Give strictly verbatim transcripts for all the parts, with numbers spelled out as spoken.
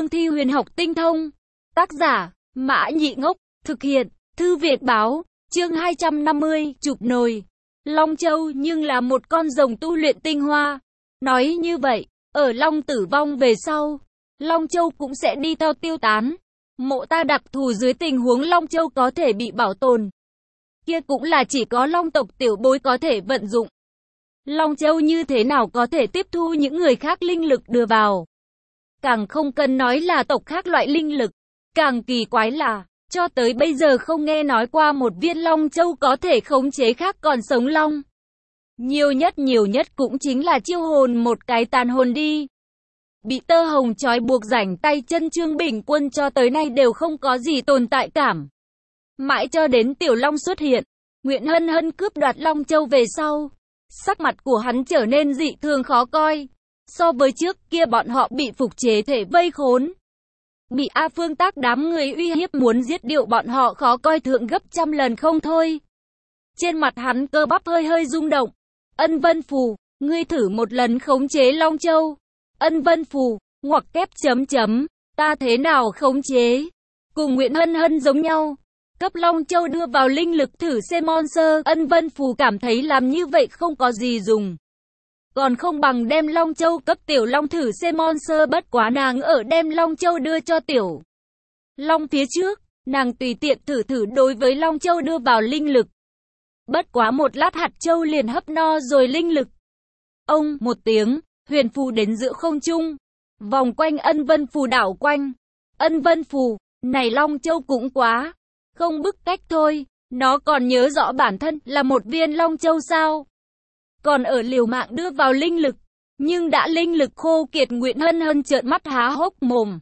cương thi huyền học tinh thông. Tác giả, Mã Nhị Ngốc, thực hiện, Thư Việt Báo, chương hai trăm năm mươi, chụp nồi. Long Châu nhưng là một con rồng tu luyện tinh hoa. Nói như vậy, ở Long tử vong về sau, Long Châu cũng sẽ đi theo tiêu tán. Mộ ta đặc thù dưới tình huống Long Châu có thể bị bảo tồn. Kia cũng là chỉ có Long tộc tiểu bối có thể vận dụng. Long Châu như thế nào có thể tiếp thu những người khác linh lực đưa vào. Càng không cần nói là tộc khác loại linh lực. Càng kỳ quái là, cho tới bây giờ không nghe nói qua một viên Long Châu có thể khống chế khác còn sống long. Nhiều nhất nhiều nhất cũng chính là chiêu hồn một cái tàn hồn đi. Bị tơ hồng trói buộc rảnh tay chân Trương Bình Quân cho tới nay đều không có gì tồn tại cảm. Mãi cho đến Tiểu Long xuất hiện, Nguyễn Hân Hân cướp đoạt Long Châu về sau, sắc mặt của hắn trở nên dị thường khó coi. So với trước kia bọn họ bị phục chế thể vây khốn, bị A Phương Tác đám người uy hiếp muốn giết điệu bọn họ khó coi thượng gấp trăm lần không thôi. Trên mặt hắn cơ bắp hơi hơi rung động. Ân Vân Phù, ngươi thử một lần khống chế Long Châu. Ân Vân Phù, ngoặc kép chấm chấm, ta thế nào khống chế? Cùng Nguyễn Hân Hân giống nhau. Cấp Long Châu đưa vào linh lực thử xem monster. Ân Vân Phù cảm thấy làm như vậy không có gì dùng. Còn không bằng đem Long Châu cấp Tiểu Long thử xem monster, bất quá nàng ở đem Long Châu đưa cho Tiểu Long phía trước, nàng tùy tiện thử thử đối với Long Châu đưa vào linh lực. Bất quá một lát hạt châu liền hấp no rồi linh lực. Ông, một tiếng, huyền phù đến giữa không trung, vòng quanh Ân Vân Phù đảo quanh. Ân Vân Phù, này Long Châu cũng quá, không bức cách thôi, nó còn nhớ rõ bản thân là một viên Long Châu sao? Còn ở liều mạng đưa vào linh lực, nhưng đã linh lực khô kiệt. Nguyễn Hân Hân trợn mắt há hốc mồm.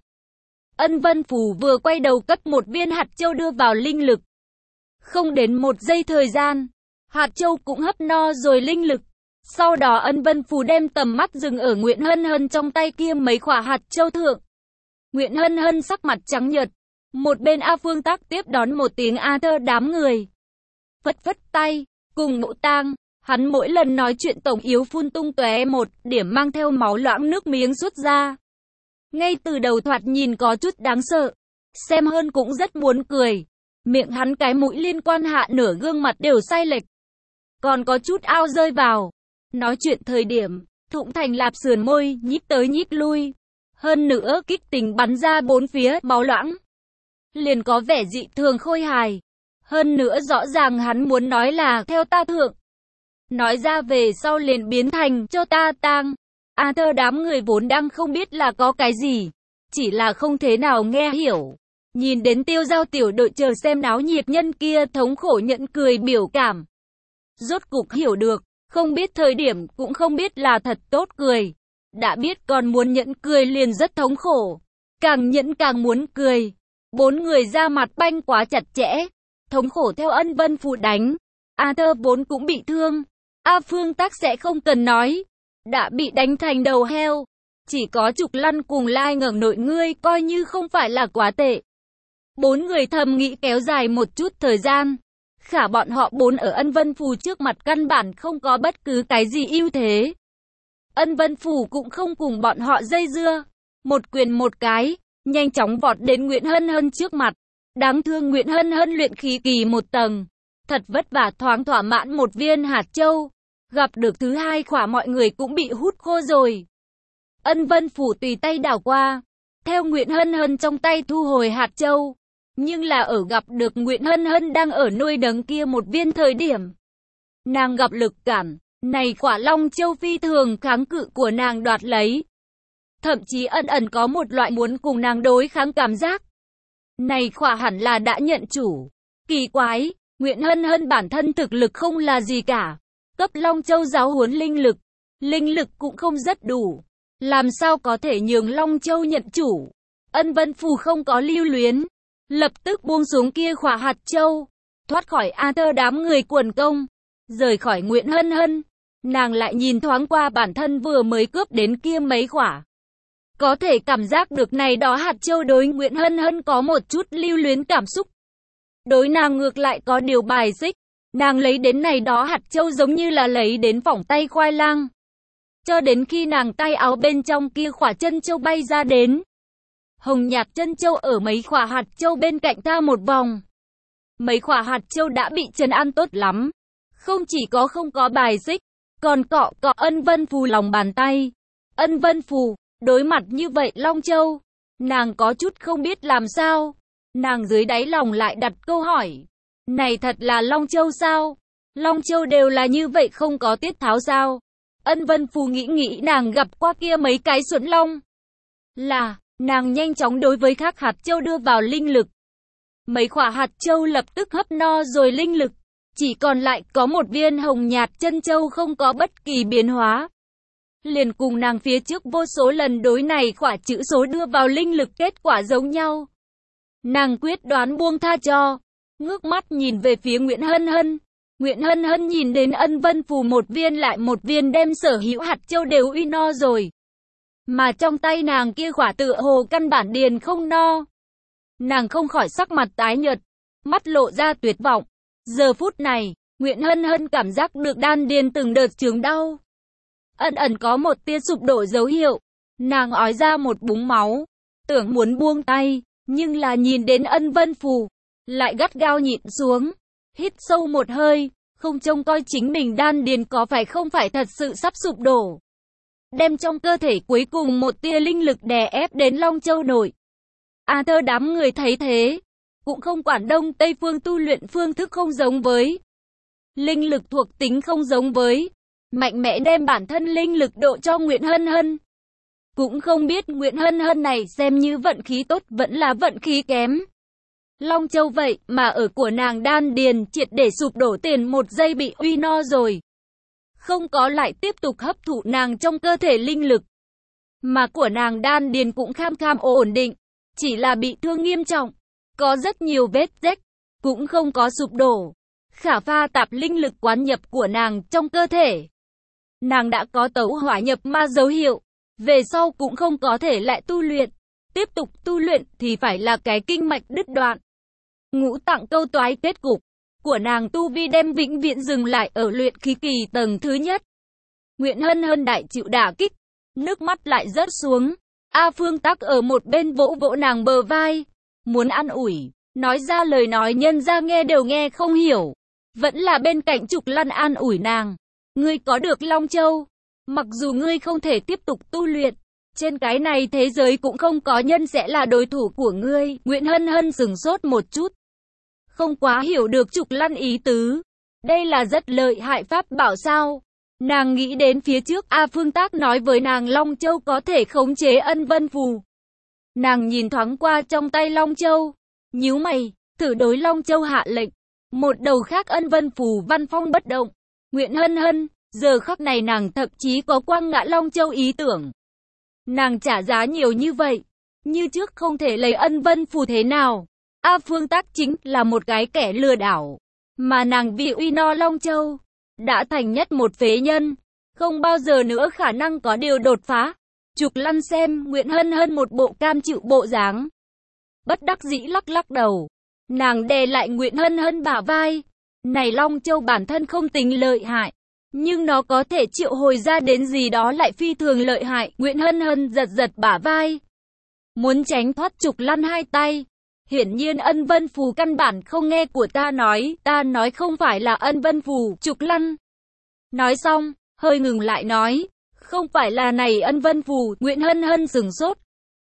Ân Vân Phù vừa quay đầu cất một viên hạt châu đưa vào linh lực. Không đến một giây thời gian, hạt châu cũng hấp no rồi linh lực. Sau đó Ân Vân Phù đem tầm mắt dừng ở Nguyễn Hân Hân trong tay kia mấy quả hạt châu thượng. Nguyễn Hân Hân sắc mặt trắng nhợt. Một bên A Phương Tác tiếp đón một tiếng A Thơ đám người. Phất phất tay, cùng Mộ Tang. Hắn mỗi lần nói chuyện tổng yếu phun tung tóe một điểm mang theo máu loãng nước miếng xuất ra. Ngay từ đầu thoạt nhìn có chút đáng sợ. Xem hơn cũng rất muốn cười. Miệng hắn cái mũi liên quan hạ nửa gương mặt đều sai lệch. Còn có chút ao rơi vào. Nói chuyện thời điểm, thụng thành lạp sườn môi, nhích tới nhích lui. Hơn nữa kích tình bắn ra bốn phía, máu loãng. Liền có vẻ dị thường khôi hài. Hơn nữa rõ ràng hắn muốn nói là theo ta thượng. Nói ra về sau liền biến thành cho ta tang. A Thơ đám người vốn đang không biết là có cái gì, chỉ là không thế nào nghe hiểu. Nhìn đến Tiêu Giao tiểu đội chờ xem náo nhiệt nhân kia thống khổ nhẫn cười biểu cảm. Rốt cục hiểu được, không biết thời điểm cũng không biết là thật tốt cười. Đã biết còn muốn nhẫn cười liền rất thống khổ. Càng nhẫn càng muốn cười. Bốn người ra mặt banh quá chặt chẽ. Thống khổ theo Ân Vân Phù đánh. A Thơ vốn cũng bị thương. A Phương Tác sẽ không cần nói. Đã bị đánh thành đầu heo. Chỉ có Trục Lăn cùng Lai Ngẩng Nội ngươi coi như không phải là quá tệ. Bốn người thầm nghĩ kéo dài một chút thời gian. Khả bọn họ bốn ở Ân Vân Phù trước mặt căn bản không có bất cứ cái gì ưu thế. Ân Vân Phù cũng không cùng bọn họ dây dưa. Một quyền một cái, nhanh chóng vọt đến Nguyễn Hân Hân trước mặt. Đáng thương Nguyễn Hân Hân luyện khí kỳ một tầng. Thật vất vả thoáng thỏa mãn một viên hạt châu. Gặp được thứ hai khỏa mọi người cũng bị hút khô rồi. Ân Vân Phù tùy tay đảo qua. Theo Nguyễn Hân Hân trong tay thu hồi hạt châu. Nhưng là ở gặp được Nguyễn Hân Hân đang ở nuôi đấng kia một viên thời điểm. Nàng gặp lực cản. Này quả Long Châu phi thường kháng cự của nàng đoạt lấy. Thậm chí ẩn ẩn có một loại muốn cùng nàng đối kháng cảm giác. Này quả hẳn là đã nhận chủ. Kỳ quái, Nguyễn Hân Hân bản thân thực lực không là gì cả. Cấp Long Châu giáo huấn linh lực. Linh lực cũng không rất đủ. Làm sao có thể nhường Long Châu nhận chủ. Ân Vân Phù không có lưu luyến. Lập tức buông xuống kia khỏa hạt châu. Thoát khỏi A Thơ đám người quần công. Rời khỏi Nguyễn Hân Hân. Nàng lại nhìn thoáng qua bản thân vừa mới cướp đến kia mấy khỏa. Có thể cảm giác được này đó hạt châu đối Nguyễn Hân Hân có một chút lưu luyến cảm xúc. Đối nàng ngược lại có điều bài xích. Nàng lấy đến này đó hạt châu giống như là lấy đến phỏng tay khoai lang. Cho đến khi nàng tay áo bên trong kia khỏa chân châu bay ra đến. Hồng nhạt chân châu ở mấy khỏa hạt châu bên cạnh ta một vòng. Mấy khỏa hạt châu đã bị trấn an tốt lắm. Không chỉ có không có bài xích, còn cọ cọ Ân Vân Phù lòng bàn tay. Ân Vân Phù, đối mặt như vậy Long Châu, nàng có chút không biết làm sao. Nàng dưới đáy lòng lại đặt câu hỏi. Này thật là Long Châu sao? Long Châu đều là như vậy không có tiết tháo sao? Ân Vân Phù nghĩ nghĩ nàng gặp qua kia mấy cái xuẩn long. Là, nàng nhanh chóng đối với các hạt châu đưa vào linh lực. Mấy quả hạt châu lập tức hấp no rồi linh lực. Chỉ còn lại có một viên hồng nhạt chân châu không có bất kỳ biến hóa. Liền cùng nàng phía trước vô số lần đối này quả chữ số đưa vào linh lực kết quả giống nhau. Nàng quyết đoán buông tha cho. Ngước mắt nhìn về phía Nguyễn Hân Hân. Nguyễn Hân Hân nhìn đến Ân Vân Phù một viên lại một viên đem sở hữu hạt châu đều uy no rồi. Mà trong tay nàng kia quả tựa hồ căn bản điền không no. Nàng không khỏi sắc mặt tái nhợt, mắt lộ ra tuyệt vọng. Giờ phút này, Nguyễn Hân Hân cảm giác được đan điền từng đợt chướng đau. Ẩn ẩn có một tia sụp đổ dấu hiệu. Nàng ói ra một búng máu, tưởng muốn buông tay, nhưng là nhìn đến Ân Vân Phù, lại gắt gao nhịn xuống. Hít sâu một hơi, không trông coi chính mình đan điền có phải không phải thật sự sắp sụp đổ. Đem trong cơ thể cuối cùng một tia linh lực đè ép đến Long Châu nội. A Thơ đám người thấy thế, cũng không quản Đông Tây phương tu luyện phương thức không giống với. Linh lực thuộc tính không giống với. Mạnh mẽ đem bản thân linh lực độ cho Nguyễn Hân Hân. Cũng không biết Nguyễn Hân Hân này xem như vận khí tốt vẫn là vận khí kém. Long Châu vậy mà ở của nàng đan điền triệt để sụp đổ tiền một giây bị uy no rồi. Không có lại tiếp tục hấp thụ nàng trong cơ thể linh lực. Mà của nàng đan điền cũng kham kham ổn định. Chỉ là bị thương nghiêm trọng. Có rất nhiều vết rách. Cũng không có sụp đổ. Khả pha tạp linh lực quán nhập của nàng trong cơ thể. Nàng đã có tấu hỏa nhập ma dấu hiệu. Về sau cũng không có thể lại tu luyện. Tiếp tục tu luyện thì phải là cái kinh mạch đứt đoạn. Ngũ tạng câu toái kết cục của nàng tu vi đem vĩnh viễn dừng lại ở luyện khí kỳ tầng thứ nhất. Nguyễn Hân Hân đại chịu đả kích, nước mắt lại rớt xuống. A Phương Tắc ở một bên vỗ vỗ nàng bờ vai, muốn an ủi, nói ra lời nói nhân ra nghe đều nghe không hiểu. Vẫn là bên cạnh Trục Lăn an ủi nàng, ngươi có được Long Châu, mặc dù ngươi không thể tiếp tục tu luyện, trên cái này thế giới cũng không có nhân sẽ là đối thủ của ngươi. Nguyễn Hân Hân sửng sốt một chút, không quá hiểu được Trục Lăn ý tứ. Đây là rất lợi hại pháp bảo sao? Nàng nghĩ đến phía trước A Phương Tác nói với nàng Long Châu có thể khống chế Ân Vân Phù. Nàng nhìn thoáng qua trong tay Long Châu, nhíu mày, thử đối Long Châu hạ lệnh. Một đầu khác Ân Vân Phù văn phong bất động. Nguyễn Hân Hân, giờ khắc này nàng thậm chí có quăng ngã Long Châu ý tưởng. Nàng trả giá nhiều như vậy, như trước không thể lấy Ân Vân Phù thế nào. A Phương Tác chính là một cái kẻ lừa đảo, mà nàng vì uy no Long Châu, đã thành nhất một phế nhân, không bao giờ nữa khả năng có điều đột phá. Trục Lăn xem Nguyễn Hân Hân một bộ cam chịu bộ dáng, bất đắc dĩ lắc lắc đầu. Nàng đè lại Nguyễn Hân Hân bả vai. Này Long Châu bản thân không tính lợi hại, nhưng nó có thể triệu hồi ra đến gì đó lại phi thường lợi hại. Nguyễn Hân Hân giật giật bả vai, muốn tránh thoát Trục Lăn hai tay. Hiển nhiên Ân Vân Phù căn bản không nghe của ta nói, ta nói không phải là Ân Vân Phù. Trục Lăn nói xong, hơi ngừng lại nói, không phải là này Ân Vân Phù. Nguyễn Hân Hân sửng sốt,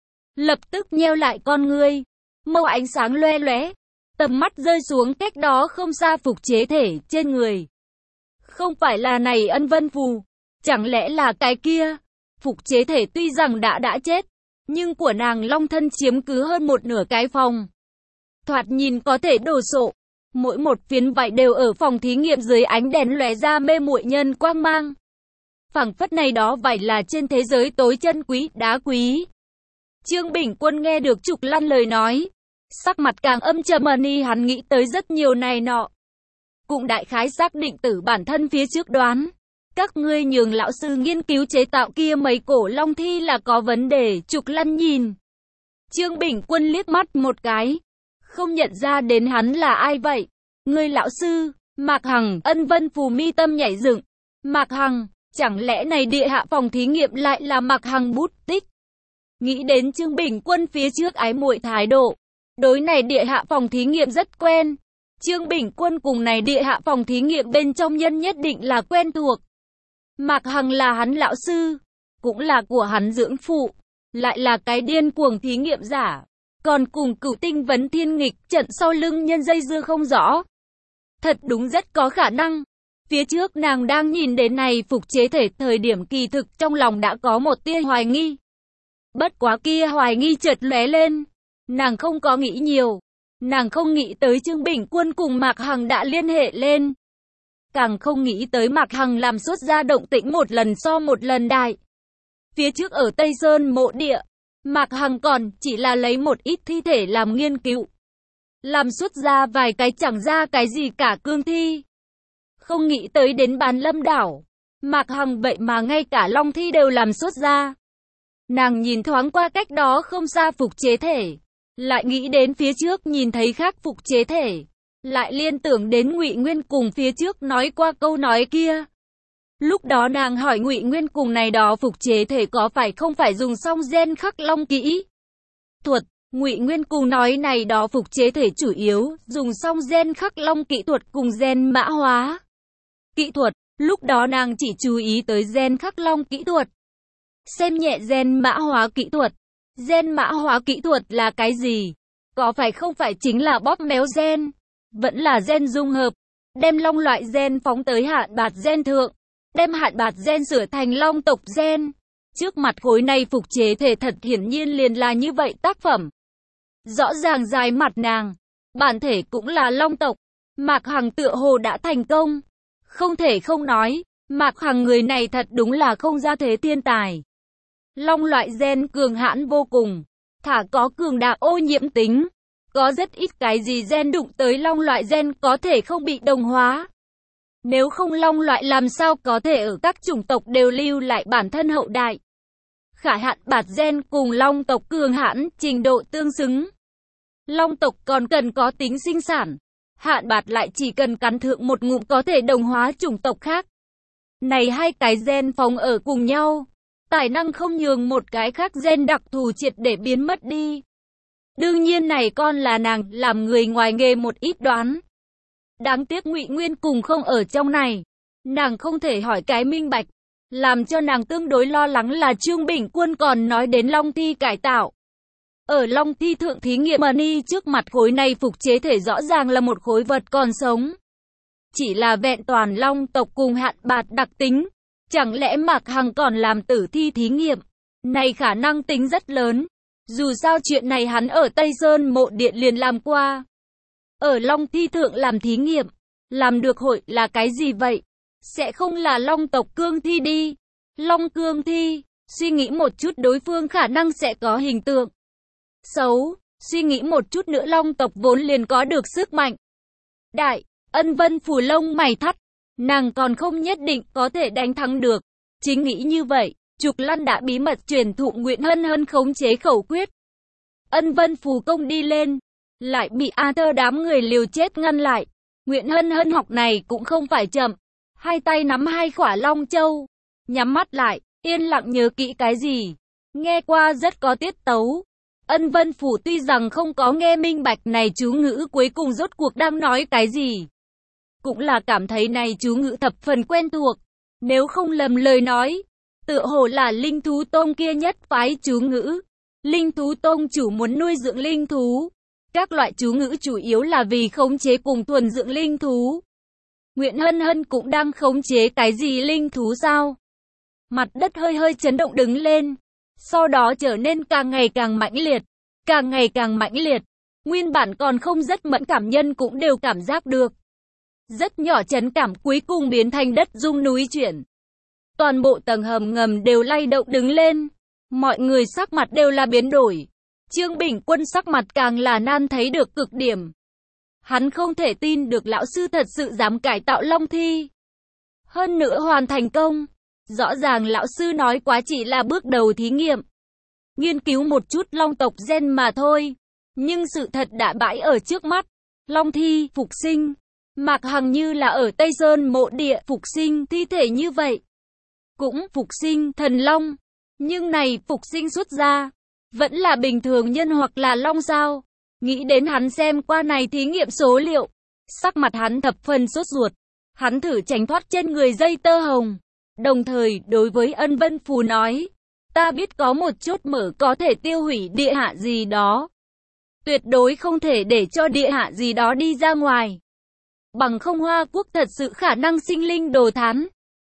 lập tức nheo lại con ngươi, mâu ánh sáng loe loé, tầm mắt rơi xuống cách đó không xa phục chế thể trên người. Không phải là này Ân Vân Phù, chẳng lẽ là cái kia? Phục chế thể tuy rằng đã đã chết, nhưng của nàng Long thân chiếm cứ hơn một nửa cái phòng. Thoạt nhìn có thể đồ sộ, mỗi một phiến vải đều ở phòng thí nghiệm dưới ánh đèn lóe ra mê muội nhân quang mang. Phảng phất này đó vải là trên thế giới tối chân quý, đá quý. Trương Bình Quân nghe được Trục Lăn lời nói, sắc mặt càng âm trầm y hắn nghĩ tới rất nhiều này nọ. Cũng đại khái xác định từ bản thân phía trước đoán. Các ngươi nhường lão sư nghiên cứu chế tạo kia mấy cổ long thi là có vấn đề. Trục Lăn nhìn Trương Bình Quân liếc mắt một cái, không nhận ra đến hắn là ai vậy. Ngươi lão sư, Mạc Hằng. Ân Vân Phù mi tâm nhảy dựng. Mạc Hằng, chẳng lẽ này địa hạ phòng thí nghiệm lại là Mạc Hằng bút tích? Nghĩ đến Trương Bình Quân phía trước ái muội thái độ, đối này địa hạ phòng thí nghiệm rất quen. Trương Bình Quân cùng này địa hạ phòng thí nghiệm bên trong nhân nhất định là quen thuộc. Mạc Hằng là hắn lão sư, cũng là của hắn dưỡng phụ, lại là cái điên cuồng thí nghiệm giả, còn cùng Cửu Tinh Vấn Thiên nghịch trận sau lưng nhân dây dưa không rõ. Thật đúng rất có khả năng. Phía trước nàng đang nhìn đến này phục chế thể thời điểm kỳ thực trong lòng đã có một tia hoài nghi. Bất quá kia hoài nghi chợt lóe lên, nàng không có nghĩ nhiều. Nàng không nghĩ tới Trương Bình Quân cùng Mạc Hằng đã liên hệ lên. Càng không nghĩ tới Mạc Hằng làm xuất ra động tĩnh một lần so một lần đại. Phía trước ở Tây Sơn mộ địa, Mạc Hằng còn chỉ là lấy một ít thi thể làm nghiên cứu. Làm xuất ra vài cái chẳng ra cái gì cả cương thi. Không nghĩ tới đến Bán Lâm đảo, Mạc Hằng vậy mà ngay cả long thi đều làm xuất ra. Nàng nhìn thoáng qua cách đó không xa phục chế thể, lại nghĩ đến phía trước nhìn thấy khác phục chế thể, lại liên tưởng đến Ngụy Nguyên cùng phía trước nói qua câu nói kia. Lúc đó nàng hỏi Ngụy Nguyên cùng này đó phục chế thể có phải không phải dùng xong gen khắc long kỹ thuật. Ngụy Nguyên cùng nói này đó phục chế thể chủ yếu dùng xong gen khắc long kỹ thuật cùng gen mã hóa kỹ thuật. Lúc đó nàng chỉ chú ý tới gen khắc long kỹ thuật, xem nhẹ gen mã hóa kỹ thuật. Gen mã hóa kỹ thuật là cái gì? Có phải không phải chính là bóp méo gen? Vẫn là gen dung hợp, đem long loại gen phóng tới hạn bạt gen thượng, đem hạn bạt gen sửa thành long tộc gen. Trước mặt khối này phục chế thể thật hiển nhiên liền là như vậy tác phẩm. Rõ ràng dài mặt nàng, bản thể cũng là long tộc. Mạc Hằng tựa hồ đã thành công. Không thể không nói, Mạc Hằng người này thật đúng là không ra thế thiên tài. Long loại gen cường hãn vô cùng, thả có cường đại ô nhiễm tính. Có rất ít cái gì gen đụng tới long loại gen có thể không bị đồng hóa. Nếu không long loại làm sao có thể ở các chủng tộc đều lưu lại bản thân hậu đại. Khả hạn bạt gen cùng long tộc cường hãn trình độ tương xứng. Long tộc còn cần có tính sinh sản, hạn bạt lại chỉ cần cắn thượng một ngụm có thể đồng hóa chủng tộc khác. Này hai cái gen phóng ở cùng nhau, tài năng không nhường một cái khác gen đặc thù triệt để biến mất đi. Đương nhiên này con là nàng làm người ngoài nghề một ít đoán. Đáng tiếc Ngụy Nguyên cùng không ở trong này, nàng không thể hỏi cái minh bạch. Làm cho nàng tương đối lo lắng là Trương Bình Quân còn nói đến long thi cải tạo. Ở long thi thượng thí nghiệm money trước mặt khối này phục chế thể rõ ràng là một khối vật còn sống. Chỉ là vẹn toàn long tộc cùng hạn bạt đặc tính. Chẳng lẽ Mạc Hằng còn làm tử thi thí nghiệm? Này khả năng tính rất lớn. Dù sao chuyện này hắn ở Tây Sơn mộ điện liền làm qua. Ở long thi thượng làm thí nghiệm. Làm được hội là cái gì vậy? Sẽ không là long tộc cương thi đi. Long cương thi. Suy nghĩ một chút đối phương khả năng sẽ có hình tượng xấu. Suy nghĩ một chút nữa long tộc vốn liền có được sức mạnh đại. Ân Vân phủ lông mày thắt. Nàng còn không nhất định có thể đánh thắng được. Chính nghĩ như vậy, Trục Lăn đã bí mật truyền thụ Nguyễn Hân Hân khống chế khẩu quyết. Ân Vân phù công đi lên, lại bị A Thơ đám người liều chết ngăn lại. Nguyễn Hân Hân học này cũng không phải chậm. Hai tay nắm hai khỏa long châu, nhắm mắt lại, yên lặng nhớ kỹ cái gì. Nghe qua rất có tiết tấu. Ân Vân phủ tuy rằng không có nghe minh bạch này chú ngữ cuối cùng rốt cuộc đang nói cái gì. Cũng là cảm thấy này chú ngữ thập phần quen thuộc. Nếu không lầm lời nói, tựa hồ là linh thú tông kia nhất phái chú ngữ. Linh thú tông chủ muốn nuôi dưỡng linh thú. Các loại chú ngữ chủ yếu là vì khống chế cùng thuần dưỡng linh thú. Nguyễn Hân Hân cũng đang khống chế cái gì linh thú sao? Mặt đất hơi hơi chấn động đứng lên. Sau đó trở nên càng ngày càng mãnh liệt. Càng ngày càng mãnh liệt. Nguyên bản còn không rất mẫn cảm nhân cũng đều cảm giác được. Rất nhỏ chấn cảm cuối cùng biến thành đất rung núi chuyển. Toàn bộ tầng hầm ngầm đều lay động đứng lên. Mọi người sắc mặt đều là biến đổi. Trương Bình Quân sắc mặt càng là nan thấy được cực điểm. Hắn không thể tin được lão sư thật sự dám cải tạo long thi. Hơn nữa hoàn thành công. Rõ ràng lão sư nói quá chỉ là bước đầu thí nghiệm. Nghiên cứu một chút long tộc gen mà thôi. Nhưng sự thật đã bãi ở trước mắt. Long thi phục sinh. Mạc Hằng như là ở Tây Sơn mộ địa phục sinh thi thể như vậy. Cũng phục sinh thần long. Nhưng này phục sinh xuất ra. Vẫn là bình thường nhân hoặc là long sao? Nghĩ đến hắn xem qua này thí nghiệm số liệu. Sắc mặt hắn thập phần sốt ruột. Hắn thử tránh thoát trên người dây tơ hồng. Đồng thời đối với Ân Vân Phù nói. Ta biết có một chốt mở có thể tiêu hủy địa hạ gì đó. Tuyệt đối không thể để cho địa hạ gì đó đi ra ngoài. Bằng không Hoa Quốc thật sự khả năng sinh linh đồ thán.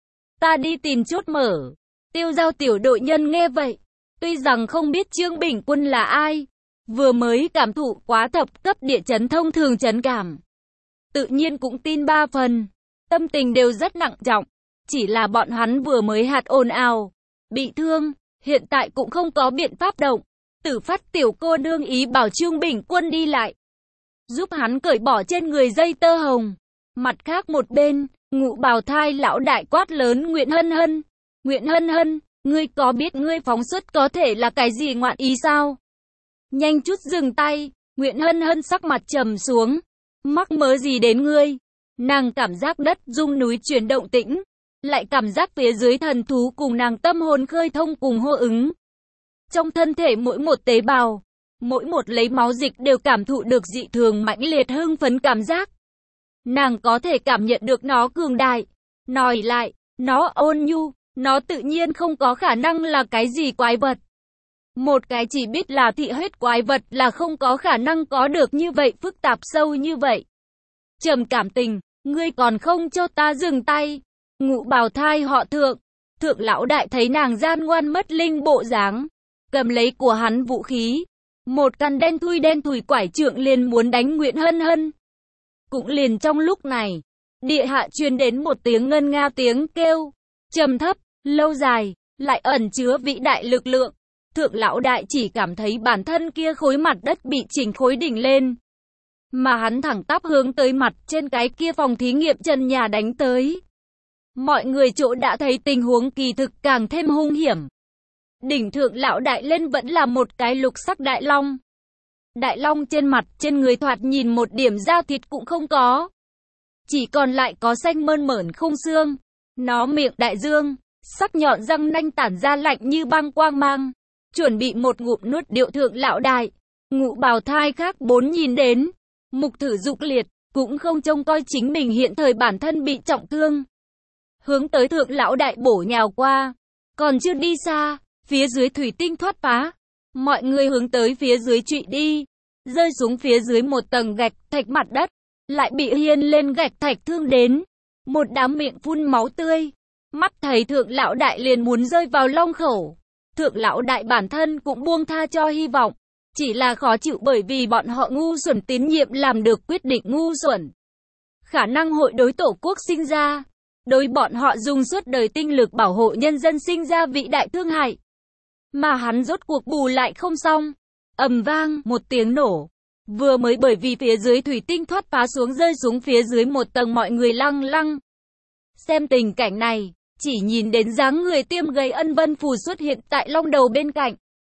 Ta đi tìm chốt mở. Tiêu Giao tiểu đội nhân nghe vậy. Tuy rằng không biết Trương Bình Quân là ai. Vừa mới cảm thụ quá thập cấp địa chấn thông thường chấn cảm. Tự nhiên cũng tin ba phần. Tâm tình đều rất nặng trọng. Chỉ là bọn hắn vừa mới hạt ồn ào. Bị thương. Hiện tại cũng không có biện pháp động. Tử Phát tiểu cô đương ý bảo Trương Bình Quân đi lại. Giúp hắn cởi bỏ trên người dây tơ hồng. Mặt khác một bên, Ngũ Bào Thai lão đại quát lớn Nguyễn Hân Hân. Nguyễn Hân Hân, ngươi có biết ngươi phóng xuất có thể là cái gì ngoạn ý sao? Nhanh chút dừng tay, Nguyễn Hân Hân sắc mặt trầm xuống. Mắc mớ gì đến ngươi? Nàng cảm giác đất rung núi chuyển động tĩnh. Lại cảm giác phía dưới thần thú cùng nàng tâm hồn khơi thông cùng hô ứng. Trong thân thể mỗi một tế bào, mỗi một lấy máu dịch đều cảm thụ được dị thường mãnh liệt hưng phấn cảm giác. Nàng có thể cảm nhận được nó cường đại. Nói lại, nó ôn nhu, nó tự nhiên không có khả năng là cái gì quái vật. Một cái chỉ biết là thị huyết quái vật là không có khả năng có được như vậy phức tạp sâu như vậy. Trầm cảm tình, ngươi còn không cho ta dừng tay. Ngũ Bào Thai họ Thượng. Thượng lão đại thấy nàng gian ngoan mất linh bộ dáng. Cầm lấy của hắn vũ khí. Một căn đen thui đen thùi quải trượng liền muốn đánh Nguyễn Hân Hân. Cũng liền trong lúc này, địa hạ truyền đến một tiếng ngân nga tiếng kêu. Trầm thấp, lâu dài, lại ẩn chứa vĩ đại lực lượng. Thượng lão đại chỉ cảm thấy bản thân kia khối mặt đất bị chỉnh khối đỉnh lên. Mà hắn thẳng tắp hướng tới mặt trên cái kia phòng thí nghiệm trần nhà đánh tới. Mọi người chỗ đã thấy tình huống kỳ thực càng thêm hung hiểm. Đỉnh thượng lão đại lên vẫn là một cái lục sắc đại long. Đại long trên mặt, trên người thoạt nhìn một điểm da thịt cũng không có. Chỉ còn lại có xanh mơn mởn không xương. Nó miệng đại dương, sắc nhọn răng nanh tản ra lạnh như băng quang mang. Chuẩn bị một ngụm nuốt điệu thượng lão đại. Ngũ Bào Thai khác bốn nhìn đến. Mục thử dục liệt, cũng không trông coi chính mình hiện thời bản thân bị trọng thương. Hướng tới thượng lão đại bổ nhào qua. Còn chưa đi xa, phía dưới thủy tinh thoát phá. Mọi người hướng tới phía dưới trụy đi. Rơi xuống phía dưới một tầng gạch thạch mặt đất. Lại bị hiên lên gạch thạch thương đến. Một đám miệng phun máu tươi. Mắt thấy thượng lão đại liền muốn rơi vào long khẩu. Thượng lão đại bản thân cũng buông tha cho hy vọng. Chỉ là khó chịu bởi vì bọn họ ngu xuẩn tín nhiệm làm được quyết định ngu xuẩn. Khả năng hội đối tổ quốc sinh ra. Đối bọn họ dùng suốt đời tinh lực bảo hộ nhân dân sinh ra vĩ đại thương hại. Mà hắn rốt cuộc bù lại không xong. Ầm vang, một tiếng nổ. Vừa mới bởi vì phía dưới thủy tinh thoát phá xuống rơi xuống phía dưới một tầng mọi người lăng lăng. Xem tình cảnh này, chỉ nhìn đến dáng người tiêm gầy Ân Vân Phù xuất hiện tại long đầu bên cạnh.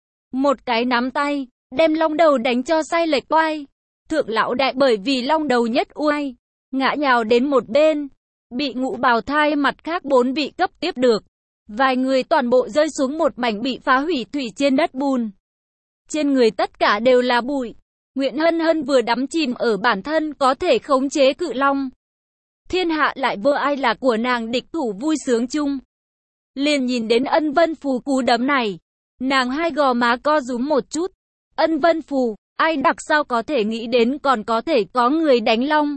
Một cái nắm tay, đem long đầu đánh cho sai lệch oai. Thượng lão đại bởi vì long đầu nhất oai, ngã nhào đến một bên. Bị Ngũ Bào Thai mặt khác bốn vị cấp tiếp được. Vài người toàn bộ rơi xuống một mảnh bị phá hủy thủy trên đất bùn. Trên người tất cả đều là bụi. Nguyễn Hân Hân vừa đắm chìm ở bản thân có thể khống chế cự long. Thiên hạ lại vô ai là của nàng địch thủ vui sướng chung. Liền nhìn đến Ân Vân Phù cú đấm này. Nàng hai gò má co rúm một chút. Ân Vân Phù, ai đặc sao có thể nghĩ đến còn có thể có người đánh long.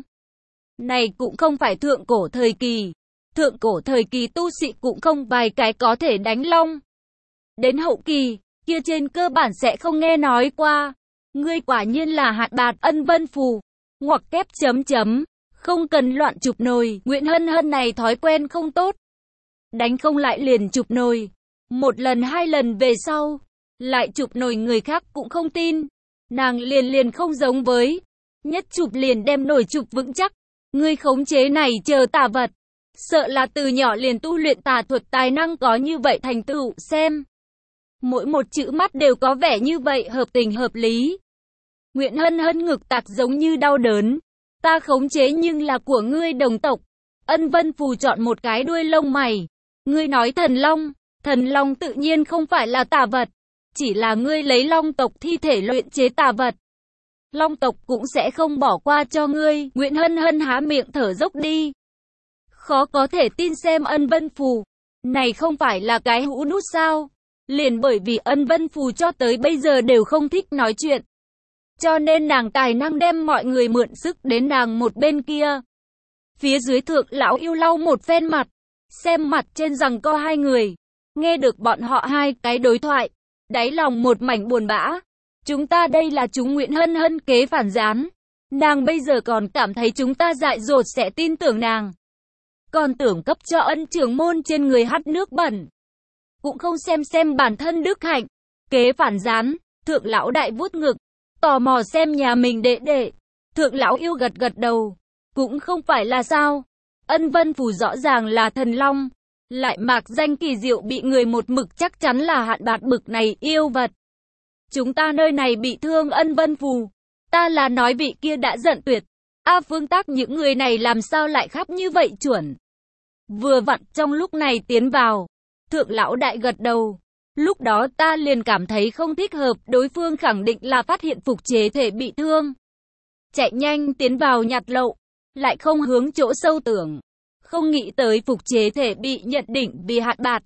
Này cũng không phải thượng cổ thời kỳ. Thượng cổ thời kỳ tu sĩ cũng không vài cái có thể đánh long. Đến hậu kỳ, kia trên cơ bản sẽ không nghe nói qua. Ngươi quả nhiên là hạt bạt Ân Vân Phù. Ngoặc kép chấm chấm. Không cần loạn chụp nồi. Nguyễn Hân Hân này thói quen không tốt. Đánh không lại liền chụp nồi. Một lần hai lần về sau. Lại chụp nồi người khác cũng không tin. Nàng liền liền không giống với. Nhất chụp liền đem nồi chụp vững chắc. Ngươi khống chế này chờ tà vật. Sợ là từ nhỏ liền tu luyện tà thuật tài năng có như vậy thành tựu xem. Mỗi một chữ mắt đều có vẻ như vậy hợp tình hợp lý. Nguyễn Hân Hân ngực tạc giống như đau đớn. Ta khống chế nhưng là của ngươi đồng tộc. Ân Vân Phù chọn một cái đuôi lông mày. Ngươi nói thần long. Thần long tự nhiên không phải là tà vật. Chỉ là ngươi lấy Long tộc thi thể luyện chế tà vật, Long tộc cũng sẽ không bỏ qua cho ngươi. Nguyễn Hân Hân há miệng thở dốc đi. Khó có thể tin xem ân vân phù này không phải là cái hũ nút sao? Liền bởi vì ân vân phù cho tới bây giờ đều không thích nói chuyện, cho nên nàng tài năng đem mọi người mượn sức đến nàng một bên kia. Phía dưới Thượng lão yêu lau một phen mặt, xem mặt trên giằng co hai người, nghe được bọn họ hai cái đối thoại, đáy lòng một mảnh buồn bã. Chúng ta đây là chúng Nguyễn Hân Hân kế phản gián, nàng bây giờ còn cảm thấy chúng ta dại dột sẽ tin tưởng nàng, còn tưởng cấp cho ân trưởng môn trên người hắt nước bẩn, cũng không xem xem bản thân đức hạnh. Kế phản gián. Thượng lão đại vuốt ngực, tò mò xem nhà mình đệ đệ. Thượng lão yêu gật gật đầu, cũng không phải là sao. Ân vân phù rõ ràng là thần long, lại mạc danh kỳ diệu bị người một mực chắc chắn là hạn bạt bực này yêu vật. Chúng ta nơi này bị thương ân vân phù, ta là nói vị kia đã giận tuyệt. A Phương Tác những người này làm sao lại khắp như vậy chuẩn. Vừa vặn trong lúc này tiến vào. Thượng lão đại gật đầu. Lúc đó ta liền cảm thấy không thích hợp, đối phương khẳng định là phát hiện phục chế thể bị thương, chạy nhanh tiến vào nhặt lậu, lại không hướng chỗ sâu tưởng. Không nghĩ tới phục chế thể bị nhận định vì hạn bạt,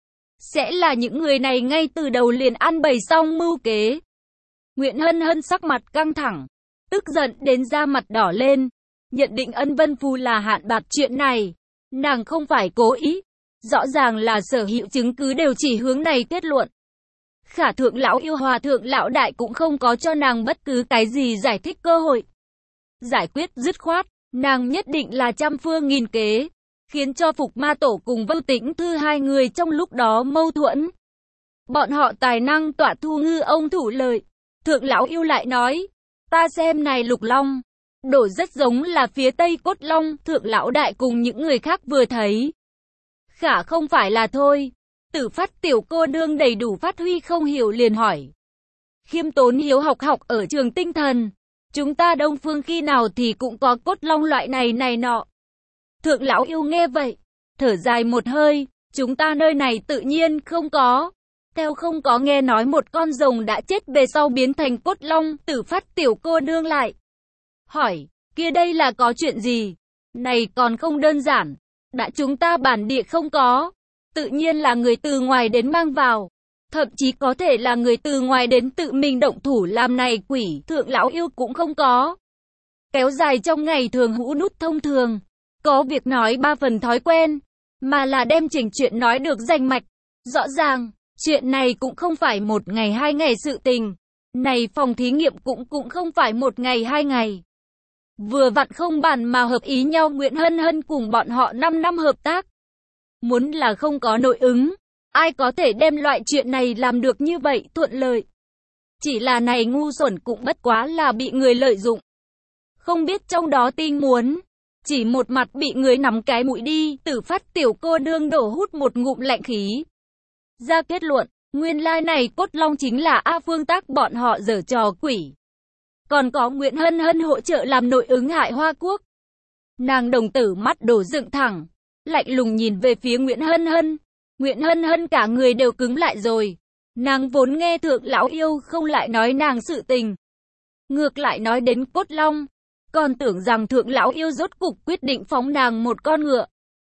sẽ là những người này ngay từ đầu liền ăn bày xong mưu kế. Nguyễn Hân Hân sắc mặt căng thẳng, tức giận đến da mặt đỏ lên. Nhận định ân vân phù là hạn bạt chuyện này, nàng không phải cố ý, rõ ràng là sở hữu chứng cứ đều chỉ hướng này kết luận. Khả Thượng lão yêu hòa Thượng lão đại cũng không có cho nàng bất cứ cái gì giải thích cơ hội. Giải quyết dứt khoát, nàng nhất định là trăm phương nghìn kế, khiến cho Phục Ma Tổ cùng Vưu Tĩnh Thư hai người trong lúc đó mâu thuẫn. Bọn họ tài năng tọa thu ngư ông thủ lợi. Thượng lão yêu lại nói, ta xem này lục long, đổ rất giống là phía tây cốt long. Thượng lão đại cùng những người khác vừa thấy, khả không phải là thôi. Tử Phát tiểu cô nương đầy đủ phát huy không hiểu liền hỏi. Khiêm tốn hiếu học học ở trường tinh thần, chúng ta Đông Phương khi nào thì cũng có cốt long loại này này nọ. Thượng lão yêu nghe vậy, thở dài một hơi, chúng ta nơi này tự nhiên không có. Theo không có nghe nói một con rồng đã chết về sau biến thành cốt long. Tử Phát tiểu cô nương lại hỏi, kia đây là có chuyện gì? Này còn không đơn giản, đã chúng ta bản địa không có, tự nhiên là người từ ngoài đến mang vào, thậm chí có thể là người từ ngoài đến tự mình động thủ làm này quỷ. Thượng lão yêu cũng không có kéo dài trong ngày thường hũ nút thông thường, có việc nói ba phần thói quen, mà là đem chỉnh chuyện nói được rành mạch, rõ ràng. Chuyện này cũng không phải một ngày hai ngày sự tình, này phòng thí nghiệm cũng cũng không phải một ngày hai ngày. Vừa vặn không bàn mà hợp ý nhau. Nguyễn Hân Hân cùng bọn họ năm năm hợp tác, muốn là không có nội ứng, ai có thể đem loại chuyện này làm được như vậy thuận lợi. Chỉ là này ngu xuẩn cũng bất quá là bị người lợi dụng, không biết trong đó tinh muốn, chỉ một mặt bị người nắm cái mũi đi. Tử Phát tiểu cô nương đổ hút một ngụm lạnh khí, ra kết luận, nguyên lai này cốt long chính là A Phương Tác bọn họ giở trò quỷ. Còn có Nguyễn Hân Hân hỗ trợ làm nội ứng hại Hoa Quốc. Nàng đồng tử mắt đổ dựng thẳng, lạnh lùng nhìn về phía Nguyễn Hân Hân. Nguyễn Hân Hân cả người đều cứng lại rồi. Nàng vốn nghe Thượng lão yêu không lại nói nàng sự tình, ngược lại nói đến cốt long, còn tưởng rằng Thượng lão yêu rốt cục quyết định phóng nàng một con ngựa.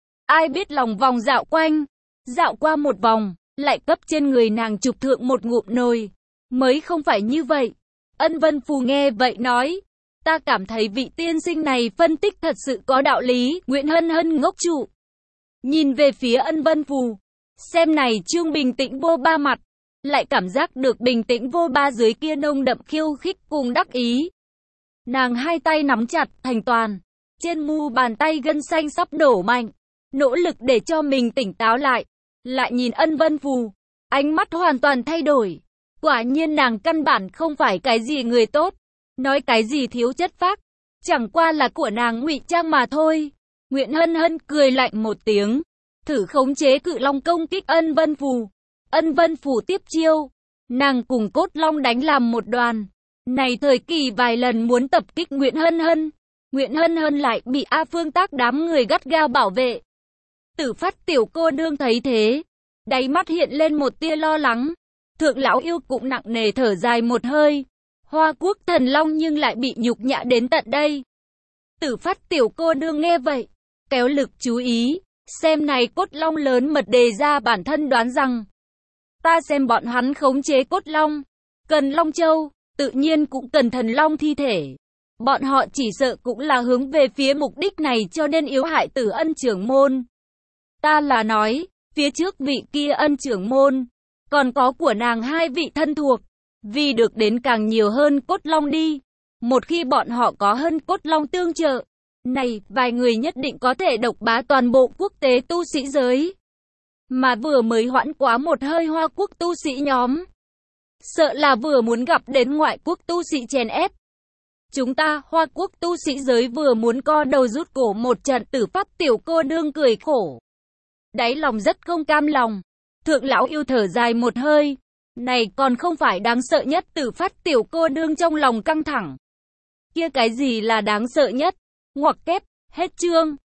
Ai biết lòng vòng dạo quanh, dạo qua một vòng, lại cấp trên người nàng chụp thượng một ngụm nồi. Mới không phải như vậy. Ân Vân Phù nghe vậy nói, ta cảm thấy vị tiên sinh này phân tích thật sự có đạo lý. Nguyễn Hân Hân ngốc trụ, nhìn về phía Ân Vân Phù, xem này trương bình tĩnh vô ba mặt, lại cảm giác được bình tĩnh vô ba dưới kia nông đậm khiêu khích cùng đắc ý. Nàng hai tay nắm chặt thành toàn, trên mu bàn tay gân xanh sắp nổ mạnh, nỗ lực để cho mình tỉnh táo lại. Lại nhìn Ân Vân Phù, ánh mắt hoàn toàn thay đổi. Quả nhiên nàng căn bản không phải cái gì người tốt, nói cái gì thiếu chất phác, chẳng qua là của nàng ngụy trang mà thôi. Nguyễn Hân Hân cười lạnh một tiếng, thử khống chế cự long công kích Ân Vân Phù. Ân Vân Phù tiếp chiêu, nàng cùng cốt long đánh làm một đoàn. Này thời kỳ vài lần muốn tập kích Nguyễn Hân Hân, Nguyễn Hân Hân lại bị A Phương Tác đám người gắt gao bảo vệ. Tử Phát tiểu cô nương thấy thế, đáy mắt hiện lên một tia lo lắng. Thượng lão yêu cũng nặng nề thở dài một hơi. Hoa Quốc Thần Long nhưng lại bị nhục nhã đến tận đây. Tử Phát tiểu cô nương nghe vậy, kéo lực chú ý, xem này cốt long lớn mật đề ra bản thân đoán rằng, ta xem bọn hắn khống chế cốt long, cần Long Châu, tự nhiên cũng cần thần long thi thể. Bọn họ chỉ sợ cũng là hướng về phía mục đích này cho nên yếu hại Tử Ân trưởng môn. Ta là nói, phía trước vị kia Ân trưởng môn, còn có của nàng hai vị thân thuộc, vì được đến càng nhiều hơn cốt long đi. Một khi bọn họ có hơn cốt long tương trợ, này, vài người nhất định có thể độc bá toàn bộ quốc tế tu sĩ giới. Mà vừa mới hoãn quá một hơi Hoa Quốc tu sĩ nhóm, sợ là vừa muốn gặp đến ngoại quốc tu sĩ chèn ép. Chúng ta, Hoa Quốc tu sĩ giới vừa muốn co đầu rút cổ một trận. Tử Pháp tiểu cô nương cười khổ, đáy lòng rất không cam lòng. Thượng lão yêu thở dài một hơi, này còn không phải đáng sợ nhất. Tử Phát tiểu cô nương trong lòng căng thẳng. Kia cái gì là đáng sợ nhất? Ngoặc kép, hết chương.